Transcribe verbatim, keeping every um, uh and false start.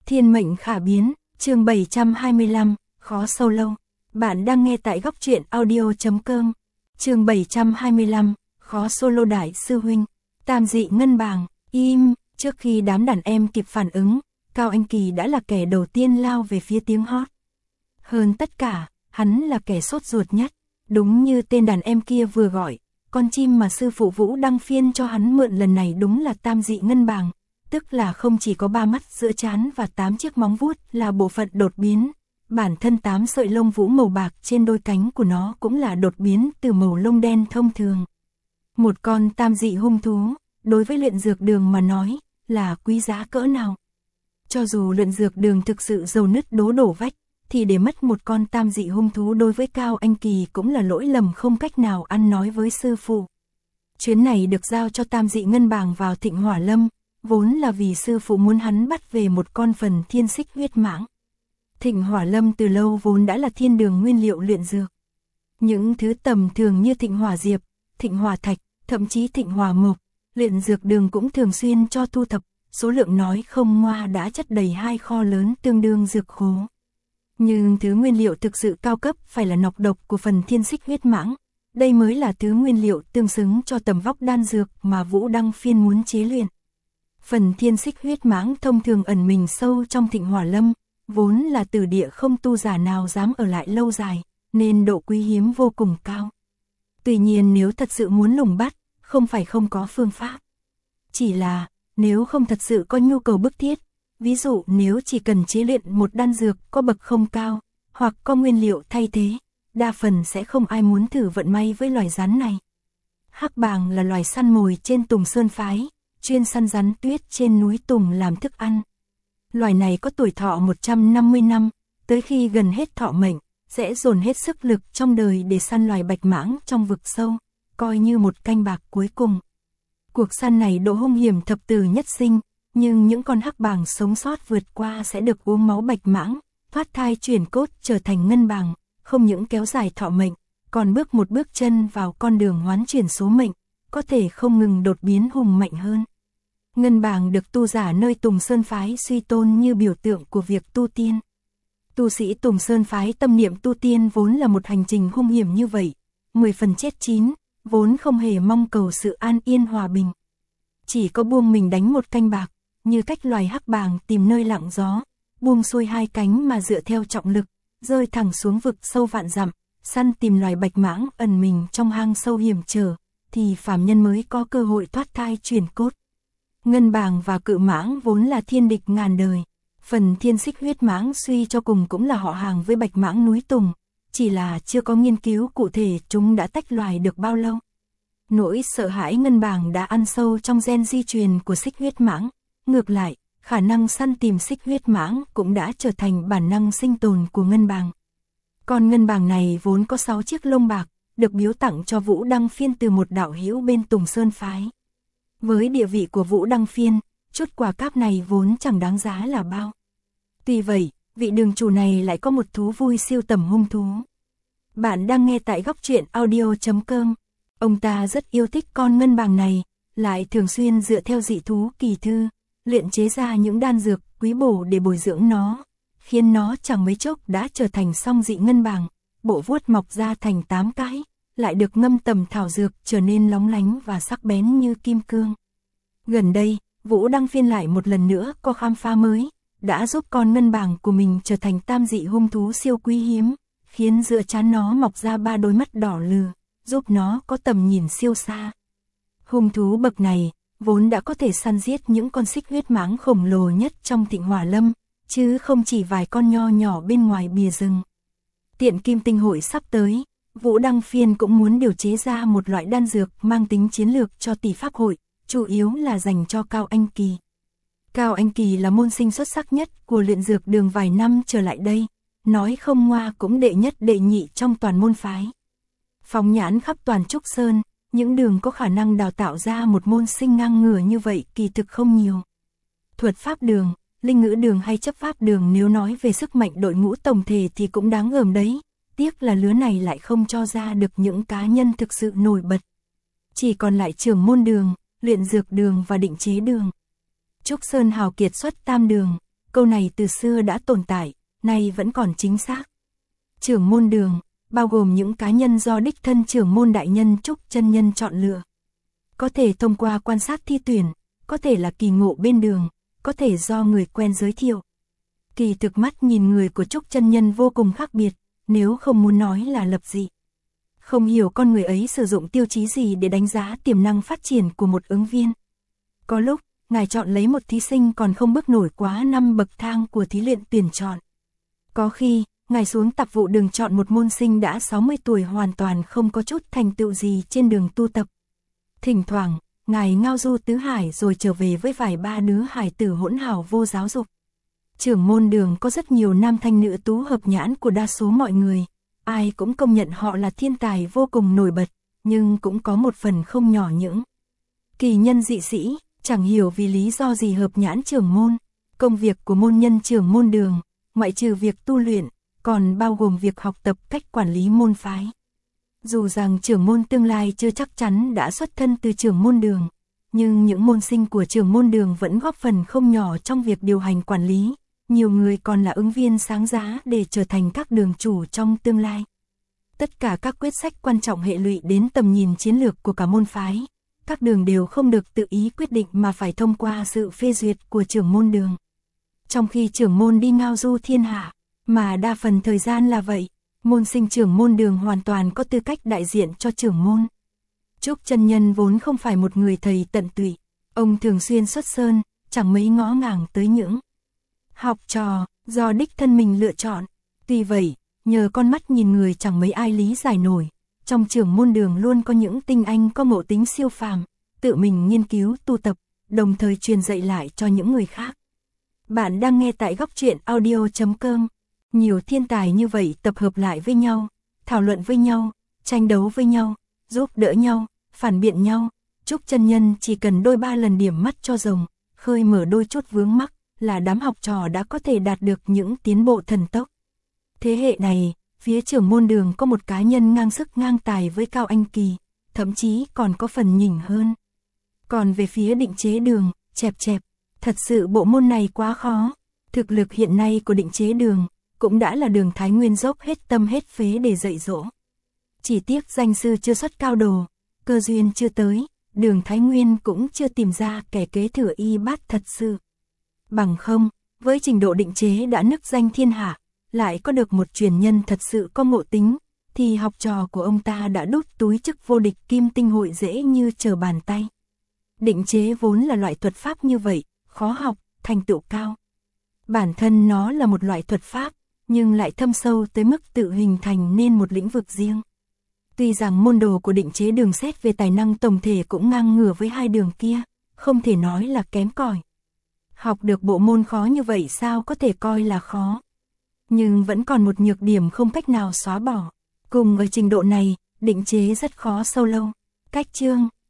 Thiên mệnh khả biến, chương bảy trăm hai mươi lăm, khó sâu lâu. Bạn đang nghe tại góc truyện audio chấm com. Chương bảy trăm hai mươi lăm, khó solo đại sư huynh. Tam dị ngân bàng, im, trước khi đám đàn em kịp phản ứng, Cao Anh Kỳ đã là kẻ đầu tiên lao về phía tiếng hót. Hơn tất cả, hắn là kẻ sốt ruột nhất, đúng như tên đàn em kia vừa gọi, con chim mà sư phụ Vũ Đăng Phiên cho hắn mượn lần này đúng là tam dị ngân bàng, tức là không chỉ có ba mắt giữa trán và tám chiếc móng vuốt là bộ phận đột biến, bản thân tám sợi lông vũ màu bạc trên đôi cánh của nó cũng là đột biến từ màu lông đen thông thường. Một con tam dị hung thú, đối với luyện dược đường mà nói, là quý giá cỡ nào. Cho dù luyện dược đường thực sự dầu nứt đố đổ vách, thì để mất một con tam dị hung thú đối với Cao Anh Kỳ cũng là lỗi lầm không cách nào ăn nói với sư phụ. Chuyến này được giao cho tam dị ngân bàng vào Thịnh Hỏa Lâm, vốn là vì sư phụ muốn hắn bắt về một con phần thiên xích huyết mãng. Thịnh Hỏa Lâm từ lâu vốn đã là thiên đường nguyên liệu luyện dược. Những thứ tầm thường như Thịnh Hỏa Diệp, Thịnh Hỏa Thạch, thậm chí Thịnh Hỏa Mộc, luyện dược đường cũng thường xuyên cho thu thập, số lượng nói không ngoa đã chất đầy hai kho lớn tương đương dược khố. Nhưng thứ nguyên liệu thực sự cao cấp phải là nọc độc của phần thiên xích huyết mãng. Đây mới là thứ nguyên liệu tương xứng cho tầm vóc đan dược mà Vũ Đăng Phiên muốn chế luyện. Phần thiên xích huyết mãng thông thường ẩn mình sâu trong Thịnh Hỏa Lâm, vốn là tử địa không tu giả nào dám ở lại lâu dài, nên độ quý hiếm vô cùng cao. Tuy nhiên nếu thật sự muốn lùng bắt, không phải không có phương pháp. Chỉ là, nếu không thật sự có nhu cầu bức thiết, ví dụ nếu chỉ cần chế luyện một đan dược có bậc không cao, hoặc có nguyên liệu thay thế, đa phần sẽ không ai muốn thử vận may với loài rắn này. Hắc bàng là loài săn mồi trên Tùng Sơn phái, chuyên săn rắn tuyết trên núi Tùng làm thức ăn. Loài này có tuổi thọ một trăm năm mươi năm, tới khi gần hết thọ mệnh, sẽ dồn hết sức lực trong đời để săn loài bạch mãng trong vực sâu, coi như một canh bạc cuối cùng. Cuộc săn này độ hung hiểm thập tử nhất sinh, nhưng những con hắc bàng sống sót vượt qua sẽ được uống máu bạch mãng, thoát thai chuyển cốt trở thành ngân bàng, không những kéo dài thọ mệnh, còn bước một bước chân vào con đường hoán chuyển số mệnh, có thể không ngừng đột biến hùng mạnh hơn. Ngân bàng được tu giả nơi Tùng Sơn phái suy tôn như biểu tượng của việc tu tiên. Tu sĩ Tùng Sơn phái tâm niệm tu tiên vốn là một hành trình hung hiểm như vậy, mười phần chết chín, vốn không hề mong cầu sự an yên hòa bình. Chỉ có buông mình đánh một canh bạc, như cách loài hắc bàng tìm nơi lặng gió, buông xuôi hai cánh mà dựa theo trọng lực, rơi thẳng xuống vực sâu vạn dặm, săn tìm loài bạch mãng ẩn mình trong hang sâu hiểm trở, thì phàm nhân mới có cơ hội thoát thai chuyển cốt. Ngân bàng và cự mãng vốn là thiên địch ngàn đời, phần thiên xích huyết mãng suy cho cùng cũng là họ hàng với bạch mãng núi Tùng, chỉ là chưa có nghiên cứu cụ thể chúng đã tách loài được bao lâu. Nỗi sợ hãi ngân bàng đã ăn sâu trong gen di truyền của xích huyết mãng, ngược lại, khả năng săn tìm xích huyết mãng cũng đã trở thành bản năng sinh tồn của ngân bàng. Con ngân bàng này vốn có sáu chiếc lông bạc, được biếu tặng cho Vũ Đăng Phiên từ một đạo hữu bên Tùng Sơn phái. Với địa vị của Vũ Đăng Phiên, chút quà cáp này vốn chẳng đáng giá là bao. Tuy vậy, vị đường chủ này lại có một thú vui siêu tầm hung thú. Bạn đang nghe tại góc truyện audio chấm com. Ông ta rất yêu thích con ngân bàng này, lại thường xuyên dựa theo dị thú kỳ thư, luyện chế ra những đan dược quý bổ để bồi dưỡng nó, khiến nó chẳng mấy chốc đã trở thành song dị ngân bàng, bộ vuốt mọc ra thành tám cái, lại được ngâm tầm thảo dược trở nên lóng lánh và sắc bén như kim cương. Gần đây, Vũ Đăng Phiên lại một lần nữa có khám phá mới, đã giúp con ngân bàng của mình trở thành tam dị hung thú siêu quý hiếm, khiến giữa trán nó mọc ra ba đôi mắt đỏ lừ, giúp nó có tầm nhìn siêu xa. Hung thú bậc này, vốn đã có thể săn giết những con xích huyết mãng khổng lồ nhất trong Thịnh Hỏa Lâm, chứ không chỉ vài con nho nhỏ bên ngoài bìa rừng. Tiện Kim Tinh hội sắp tới, Vũ Đăng Phiên cũng muốn điều chế ra một loại đan dược mang tính chiến lược cho tỷ pháp hội, chủ yếu là dành cho Cao Anh Kỳ. Cao Anh Kỳ là môn sinh xuất sắc nhất của luyện dược đường vài năm trở lại đây, nói không ngoa cũng đệ nhất đệ nhị trong toàn môn phái. Phóng nhãn khắp toàn Trúc Sơn, những đường có khả năng đào tạo ra một môn sinh ngang ngửa như vậy kỳ thực không nhiều. Thuật pháp đường, linh ngữ đường hay chấp pháp đường nếu nói về sức mạnh đội ngũ tổng thể thì cũng đáng gờm đấy, tiếc là lứa này lại không cho ra được những cá nhân thực sự nổi bật. Chỉ còn lại trưởng môn đường, luyện dược đường và định chế đường. Trúc Sơn hào kiệt xuất tam đường, câu này từ xưa đã tồn tại, nay vẫn còn chính xác. Trưởng môn đường, bao gồm những cá nhân do đích thân trưởng môn đại nhân Trúc chân nhân chọn lựa. Có thể thông qua quan sát thi tuyển, có thể là kỳ ngộ bên đường, có thể do người quen giới thiệu. Kỳ thực mắt nhìn người của Trúc chân nhân vô cùng khác biệt, nếu không muốn nói là lập dị. Không hiểu con người ấy sử dụng tiêu chí gì để đánh giá tiềm năng phát triển của một ứng viên. Có lúc, ngài chọn lấy một thí sinh còn không bước nổi quá năm bậc thang của thí luyện tuyển chọn. Có khi, ngài xuống tạp vụ đường chọn một môn sinh đã sáu mươi tuổi hoàn toàn không có chút thành tựu gì trên đường tu tập. Thỉnh thoảng, ngài ngao du tứ hải rồi trở về với vài ba đứa hải tử hỗn hào vô giáo dục. Trưởng môn đường có rất nhiều nam thanh nữ tú hợp nhãn của đa số mọi người, ai cũng công nhận họ là thiên tài vô cùng nổi bật, nhưng cũng có một phần không nhỏ những kỳ nhân dị sĩ, chẳng hiểu vì lý do gì hợp nhãn trưởng môn. Công việc của môn nhân trưởng môn đường, ngoại trừ việc tu luyện, còn bao gồm việc học tập cách quản lý môn phái. Dù rằng trưởng môn tương lai chưa chắc chắn đã xuất thân từ trưởng môn đường, nhưng những môn sinh của trưởng môn đường vẫn góp phần không nhỏ trong việc điều hành quản lý. Nhiều người còn là ứng viên sáng giá để trở thành các đường chủ trong tương lai. Tất cả các quyết sách quan trọng hệ lụy đến tầm nhìn chiến lược của cả môn phái. Các đường đều không được tự ý quyết định mà phải thông qua sự phê duyệt của trưởng môn đường. Trong khi trưởng môn đi ngao du thiên hạ, mà đa phần thời gian là vậy, môn sinh trưởng môn đường hoàn toàn có tư cách đại diện cho trưởng môn. Trúc chân nhân vốn không phải một người thầy tận tụy, ông thường xuyên xuất sơn, chẳng mấy ngó ngàng tới những học trò do đích thân mình lựa chọn. Tuy vậy, nhờ con mắt nhìn người chẳng mấy ai lý giải nổi, trong trưởng môn đường luôn có những tinh anh có ngộ tính siêu phàm, tự mình nghiên cứu tu tập, đồng thời truyền dạy lại cho những người khác. Bạn đang nghe tại góc truyện audio chấm com. Nhiều thiên tài như vậy tập hợp lại với nhau, thảo luận với nhau, tranh đấu với nhau, giúp đỡ nhau, phản biện nhau. Trúc chân nhân chỉ cần đôi ba lần điểm mắt cho rồng, khơi mở đôi chút vướng mắc, là đám học trò đã có thể đạt được những tiến bộ thần tốc. Thế hệ này, phía trưởng môn đường có một cá nhân ngang sức ngang tài với Cao Anh Kỳ, thậm chí còn có phần nhỉnh hơn. Còn về phía Định Chế Đường, chẹp chẹp, thật sự bộ môn này quá khó. Thực lực hiện nay của Định Chế Đường cũng đã là Đường Thái Nguyên dốc hết tâm hết phế để dạy dỗ. Chỉ tiếc danh sư chưa xuất cao đồ, cơ duyên chưa tới, Đường Thái Nguyên cũng chưa tìm ra kẻ kế thừa y bát thật sự. Bằng không, với trình độ Định Chế đã nức danh thiên hạ, lại có được một truyền nhân thật sự có ngộ tính, thì học trò của ông ta đã đút túi chức vô địch Kim Tinh hội dễ như trở bàn tay. Định Chế vốn là loại thuật pháp như vậy, khó học, thành tựu cao. Bản thân nó là một loại thuật pháp, nhưng lại thâm sâu tới mức tự hình thành nên một lĩnh vực riêng. Tuy rằng môn đồ của Định Chế Đường xét về tài năng tổng thể cũng ngang ngửa với hai đường kia, không thể nói là kém cỏi. Học được bộ môn khó như vậy sao có thể coi là khó. Nhưng vẫn còn một nhược điểm không cách nào xóa bỏ. Cùng ở trình độ này, Định Chế rất khó sâu lâu. Cách chương,